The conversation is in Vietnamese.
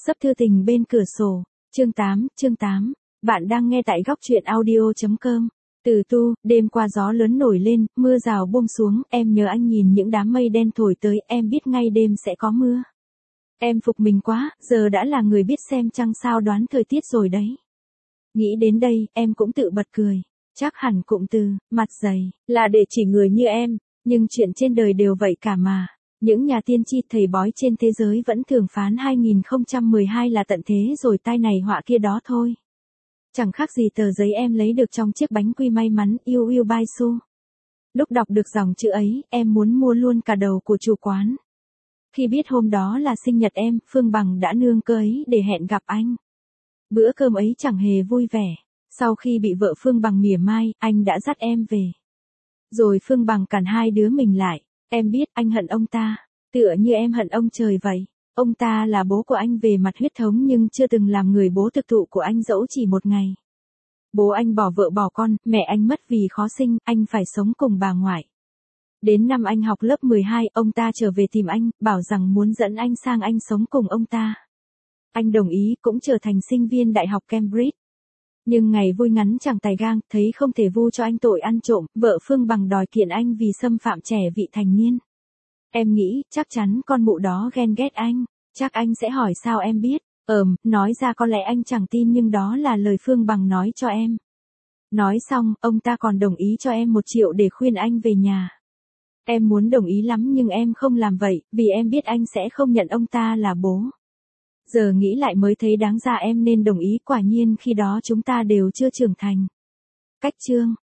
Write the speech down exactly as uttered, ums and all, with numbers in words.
Xấp thư tình bên cửa sổ, chương tám, chương tám. Bạn đang nghe tại góc truyện audio.com. Từ tu, đêm qua gió lớn nổi lên, mưa rào buông xuống, em nhớ anh nhìn những đám mây đen thổi tới, em biết ngay đêm sẽ có mưa. Em phục mình quá, giờ đã là người biết xem trăng sao đoán thời tiết rồi đấy. Nghĩ đến đây, em cũng tự bật cười. Chắc hẳn cụm từ, mặt dày, là để chỉ người như em, nhưng chuyện trên đời đều vậy cả mà. Những nhà tiên tri thầy bói trên thế giới vẫn thường phán hai không một hai là tận thế rồi tai này họa kia đó thôi. Chẳng khác gì tờ giấy em lấy được trong chiếc bánh quy may mắn yêu yêu bai su. Lúc đọc được dòng chữ ấy, em muốn mua luôn cả đầu của chủ quán. Khi biết hôm đó là sinh nhật em, Phương Bằng đã nương cơ ấy để hẹn gặp anh. Bữa cơm ấy chẳng hề vui vẻ. Sau khi bị vợ Phương Bằng mỉa mai, anh đã dắt em về. Rồi Phương Bằng cản hai đứa mình lại. Em biết anh hận ông ta, tựa như em hận ông trời vậy. Ông ta là bố của anh về mặt huyết thống nhưng chưa từng làm người bố thực thụ của anh dẫu chỉ một ngày. Bố anh bỏ vợ bỏ con, mẹ anh mất vì khó sinh, anh phải sống cùng bà ngoại. Đến năm anh học lớp mười hai, ông ta trở về tìm anh, bảo rằng muốn dẫn anh sang Anh sống cùng ông ta. Anh đồng ý, cũng trở thành sinh viên Đại học Cambridge. Nhưng ngày vui ngắn chẳng tài gang, thấy không thể vu cho anh tội ăn trộm, vợ Phương Bằng đòi kiện anh vì xâm phạm trẻ vị thành niên. Em nghĩ, chắc chắn con mụ đó ghen ghét anh, chắc anh sẽ hỏi sao em biết, ờm, nói ra có lẽ anh chẳng tin nhưng đó là lời Phương Bằng nói cho em. Nói xong, ông ta còn đồng ý cho em một triệu để khuyên anh về nhà. Em muốn đồng ý lắm nhưng em không làm vậy, vì em biết anh sẽ không nhận ông ta là bố. Giờ nghĩ lại mới thấy đáng ra em nên đồng ý, quả nhiên khi đó chúng ta đều chưa trưởng thành. Cách chương